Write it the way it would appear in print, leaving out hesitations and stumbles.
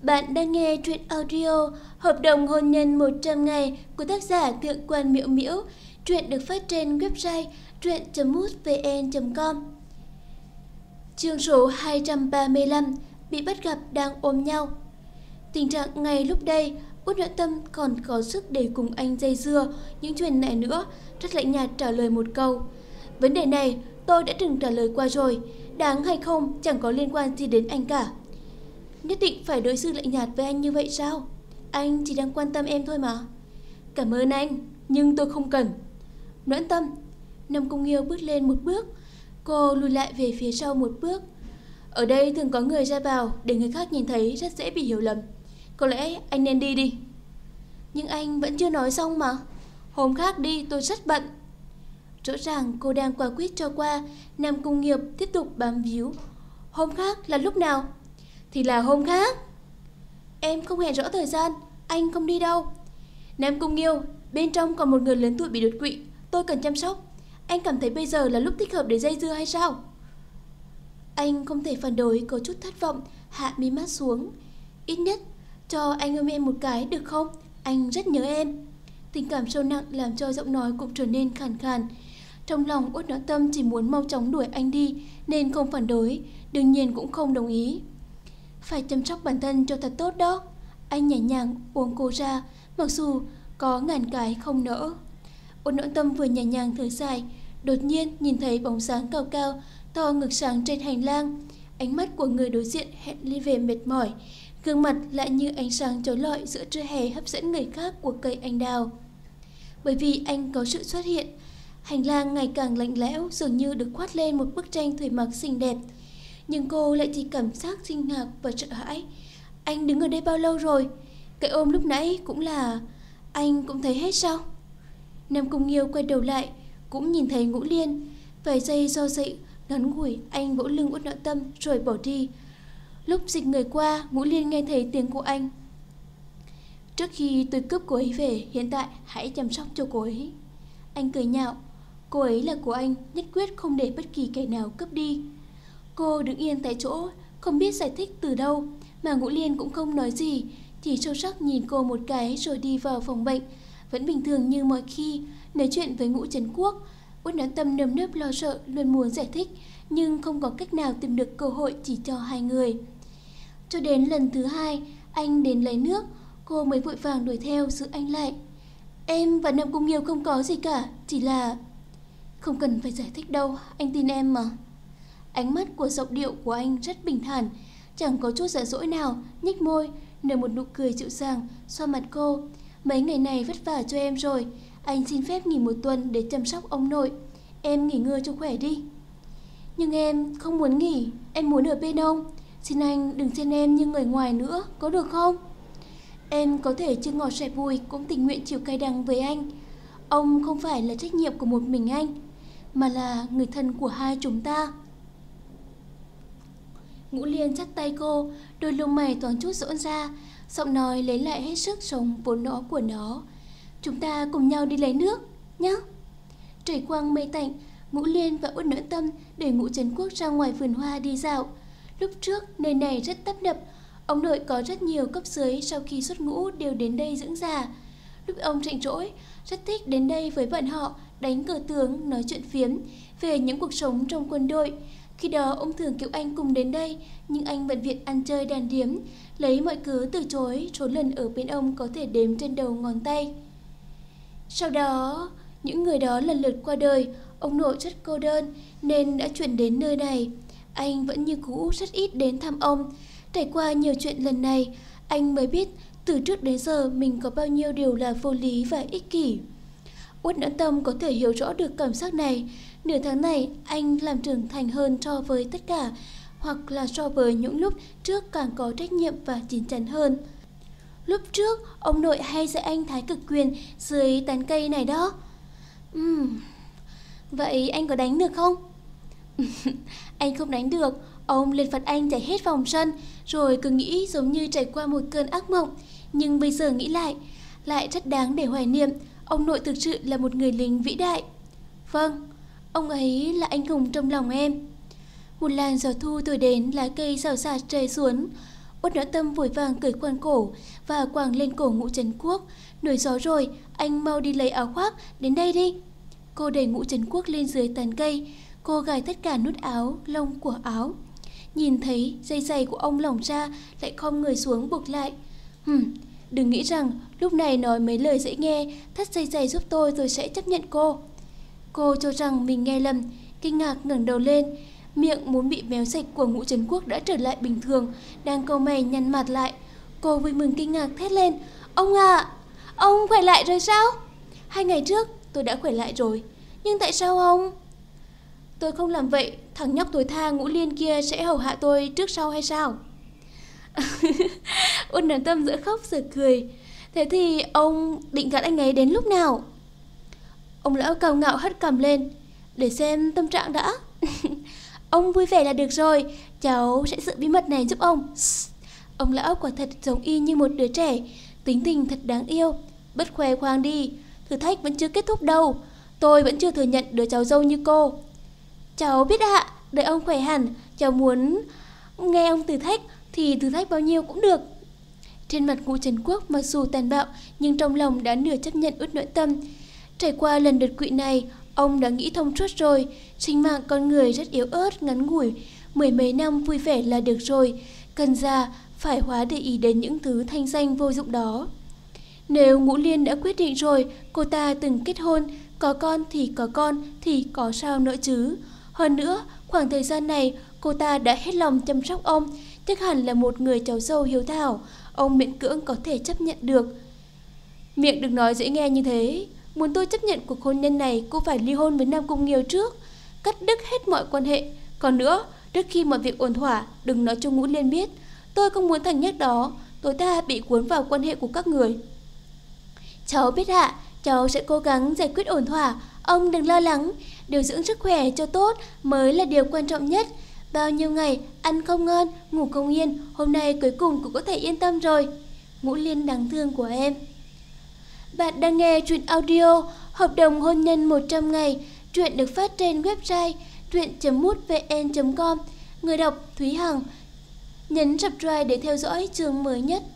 Bạn đang nghe truyện audio Hợp đồng hôn nhân 100 ngày của tác giả Thượng Quan Miễu Miễu. Truyện được phát trên website truyện.mútvn.com. Chương số 235, bị bắt gặp đang ôm nhau. Tình trạng ngay lúc đây, Út Noãn Tâm còn có sức để cùng anh dây dưa những chuyện này nữa, rất lạnh nhạt trả lời một câu. Vấn đề này tôi đã từng trả lời qua rồi, đáng hay không chẳng có liên quan gì đến anh cả. Nhất định phải đối xử lạnh nhạt với anh như vậy sao? Anh chỉ đang quan tâm em thôi mà. Cảm ơn anh, nhưng tôi không cần. Noãn Tâm. Nam Cung Nghiêu bước lên một bước, cô lùi lại về phía sau một bước. Ở đây thường có người ra vào, để người khác nhìn thấy rất dễ bị hiểu lầm. Có lẽ anh nên đi đi. Nhưng anh vẫn chưa nói xong mà. Hôm khác đi, tôi rất bận. Rõ ràng cô đang quả quyết cho qua. Nam Cung Nghiêu tiếp tục bám víu. Hôm khác là lúc nào? Thì là hôm khác. Em không hẹn rõ thời gian, anh không đi đâu. Nam Cung Nghiêu, bên trong còn một người lớn tuổi bị đột quỵ, tôi cần chăm sóc. Anh cảm thấy bây giờ là lúc thích hợp để dây dưa hay sao? Anh không thể phản đối, có chút thất vọng, hạ mí mắt xuống. Ít nhất cho anh ôm em một cái được không? Anh rất nhớ em. Tình cảm sâu nặng làm cho giọng nói cũng trở nên khàn khàn. Trong lòng Út Noãn Tâm chỉ muốn mau chóng đuổi anh đi, nên không phản đối, đương nhiên cũng không đồng ý. Phải chăm sóc bản thân cho thật tốt đó. Anh nhẹ nhàng buông cô ra, mặc dù có ngàn cái không nỡ. Út Noãn Tâm vừa nhẹ nhàng thở dài, đột nhiên nhìn thấy bóng sáng cao cao, to ngực sáng trên hành lang. Ánh mắt của người đối diện hẹn ly về mệt mỏi, gương mặt lại như ánh sáng chói lọi giữa trưa hè hấp dẫn người khác của cây anh đào. Bởi vì anh có sự xuất hiện, hành lang ngày càng lạnh lẽo, dường như được khoát lên một bức tranh thủy mặc xinh đẹp. Nhưng cô lại chỉ cảm giác kinh ngạc và sợ hãi. Anh đứng ở đây bao lâu rồi? Cái ôm lúc nãy cũng là... Anh cũng thấy hết sao? Nam Cung Nghiêu quay đầu lại, cũng nhìn thấy Ngũ Liên. Vài giây do dự ngắn ngủi, anh vỗ lưng Út Noãn Tâm rồi bỏ đi. Lúc dịch người qua, Ngũ Liên nghe thấy tiếng của anh. Trước khi tôi cướp cô ấy về, hiện tại hãy chăm sóc cho cô ấy. Anh cười nhạo. Cô ấy là của anh, nhất quyết không để bất kỳ kẻ nào cướp đi. Cô đứng yên tại chỗ, không biết giải thích từ đâu, mà Ngũ Liên cũng không nói gì, chỉ sâu sắc nhìn cô một cái rồi đi vào phòng bệnh. Vẫn bình thường như mọi khi, nói chuyện với Ngũ Trấn Quốc. Út Noãn Tâm nơm nớp lo sợ, luôn muốn giải thích, nhưng không có cách nào tìm được cơ hội chỉ cho hai người. Cho đến lần thứ hai, anh đến lấy nước, cô mới vội vàng đuổi theo giữ anh lại. Em và Nam Cung Nghiêu không có gì cả, chỉ là... Không cần phải giải thích đâu, anh tin em mà. Ánh mắt của giọng điệu của anh rất bình thản, chẳng có chút giận dỗi nào, nhếch môi, nở một nụ cười dịu dàng, xoa mặt cô. Mấy ngày này vất vả cho em rồi, anh xin phép nghỉ một tuần để chăm sóc ông nội. Em nghỉ ngơi cho khỏe đi. Nhưng em không muốn nghỉ, em muốn ở bên ông. Xin anh đừng xem em như người ngoài nữa, có được không? Em có thể chưa ngọt sẻ bùi cũng tình nguyện chịu cay đắng với anh. Ông không phải là trách nhiệm của một mình anh, mà là người thân của hai chúng ta. Ngũ Liên dắt tay cô, đôi lông mày thoáng chút giãn ra, giọng nói lấy lại hết sức sống vốn có của nó. Chúng ta cùng nhau đi lấy nước, nhé. Trời quang mây tạnh, Ngũ Liên và Út Noãn Tâm để Ngũ Trấn Quốc ra ngoài vườn hoa đi dạo. Lúc trước nơi này rất tấp nập, ông nội có rất nhiều cấp dưới sau khi xuất ngũ đều đến đây dưỡng già. Lúc ông rảnh rỗi, rất thích đến đây với bọn họ, đánh cờ tướng, nói chuyện phiếm về những cuộc sống trong quân đội. Khi đó ông thường kêu anh cùng đến đây, nhưng anh bận việc ăn chơi đàn điếm, lấy mọi cớ từ chối. Số lần ở bên ông có thể đếm trên đầu ngón tay. Sau đó, những người đó lần lượt qua đời. Ông nội rất cô đơn nên đã chuyển đến nơi này. Anh vẫn như cũ rất ít đến thăm ông. Trải qua nhiều chuyện lần này, anh mới biết từ trước đến giờ mình có bao nhiêu điều là vô lý và ích kỷ. Út Noãn Tâm có thể hiểu rõ được cảm giác này. Nửa tháng này anh làm trưởng thành hơn so với tất cả, hoặc là so với những lúc trước càng có trách nhiệm và chín chắn hơn. Lúc trước ông nội hay dạy anh thái cực quyền dưới tán cây này đó. Vậy anh có đánh được không? Anh không đánh được. Ông liền phạt anh chạy hết vòng sân, rồi cứ nghĩ giống như trải qua một cơn ác mộng. Nhưng bây giờ nghĩ lại rất đáng để hoài niệm. Ông nội thực sự là một người lính vĩ đại. Vâng, ông ấy là anh hùng trong lòng em. Một làn gió thu thổi đến, lá cây xào xạc rơi xuống. Uất Noãn Tâm vội vàng cởi khoan cổ và quàng lên cổ Ngũ Trấn Quốc. Nổi gió rồi, anh mau đi lấy áo khoác, đến đây đi. Cô đẩy Ngũ Trấn Quốc lên dưới tán cây. Cô gài tất cả nút áo, lông của áo. Nhìn thấy dây giày của ông lỏng ra, lại khom người xuống buộc lại. Đừng nghĩ rằng lúc này nói mấy lời dễ nghe, thắt dây giày giúp tôi rồi sẽ chấp nhận cô. Cô cho rằng mình nghe lầm, kinh ngạc ngẩng đầu lên. Miệng muốn bị méo sạch của Ngũ Trấn Quốc đã trở lại bình thường, đang cau mày nhăn mặt lại. Cô vui mừng kinh ngạc thét lên: Ông à, ông khỏe lại rồi sao? 2 ngày trước tôi đã khỏe lại rồi, nhưng tại sao ông? Tôi không làm vậy, thằng nhóc thối tha Ngũ Liên kia sẽ hầu hạ tôi trước sau hay sao? Uất Noãn Tâm giữa khóc giữa cười. Thế thì ông định gạt anh ấy đến lúc nào? Ông lão cao ngạo hất cằm lên. Để xem tâm trạng đã. Ông vui vẻ là được rồi, cháu sẽ giữ bí mật này giúp ông. Ông lão quả thật giống y như một đứa trẻ, tính tình thật đáng yêu. Bất khoe khoang đi, thử thách vẫn chưa kết thúc đâu. Tôi vẫn chưa thừa nhận đứa cháu dâu như cô. Cháu biết ạ, đợi ông khỏe hẳn, cháu muốn nghe ông thử thách thì thử thách bao nhiêu cũng được. Trên mặt Ngũ Trấn Quốc mặc dù tàn bạo, nhưng trong lòng đã nửa chấp nhận Uất Noãn Tâm. Trải qua lần đột quỵ này, ông đã nghĩ thông suốt rồi. Sinh mạng con người rất yếu ớt, ngắn ngủi, 10 mấy năm vui vẻ là được rồi. Cần ra phải hóa để ý đến những thứ thanh danh vô dụng đó. Nếu Ngũ Liên đã quyết định rồi, cô ta từng kết hôn, có con thì có sao nữa chứ. Hơn nữa, khoảng thời gian này cô ta đã hết lòng chăm sóc ông, chắc hẳn là một người cháu dâu hiếu thảo, ông miễn cưỡng có thể chấp nhận được. Miệng đừng nói dễ nghe như thế. Muốn tôi chấp nhận cuộc hôn nhân này, cô phải ly hôn với Nam Cung Nghiêu trước, cắt đứt hết mọi quan hệ. Còn nữa, trước khi mọi việc ổn thỏa, đừng nói cho Ngũ Liên biết. Tôi không muốn thằng nhóc đó tối đa bị cuốn vào quan hệ của các người. Cháu biết ạ, cháu sẽ cố gắng giải quyết ổn thỏa. Ông đừng lo lắng, điều dưỡng sức khỏe cho tốt mới là điều quan trọng nhất. Bao nhiêu ngày ăn không ngon, ngủ không yên, hôm nay cuối cùng cũng có thể yên tâm rồi. Ngũ Liên đáng thương của em. Bạn đang nghe truyện audio Hợp đồng hôn nhân 100 ngày. Truyện được phát trên website truyện.mútvn.com. Người đọc Thúy Hằng. Nhấn subscribe để theo dõi chương mới nhất.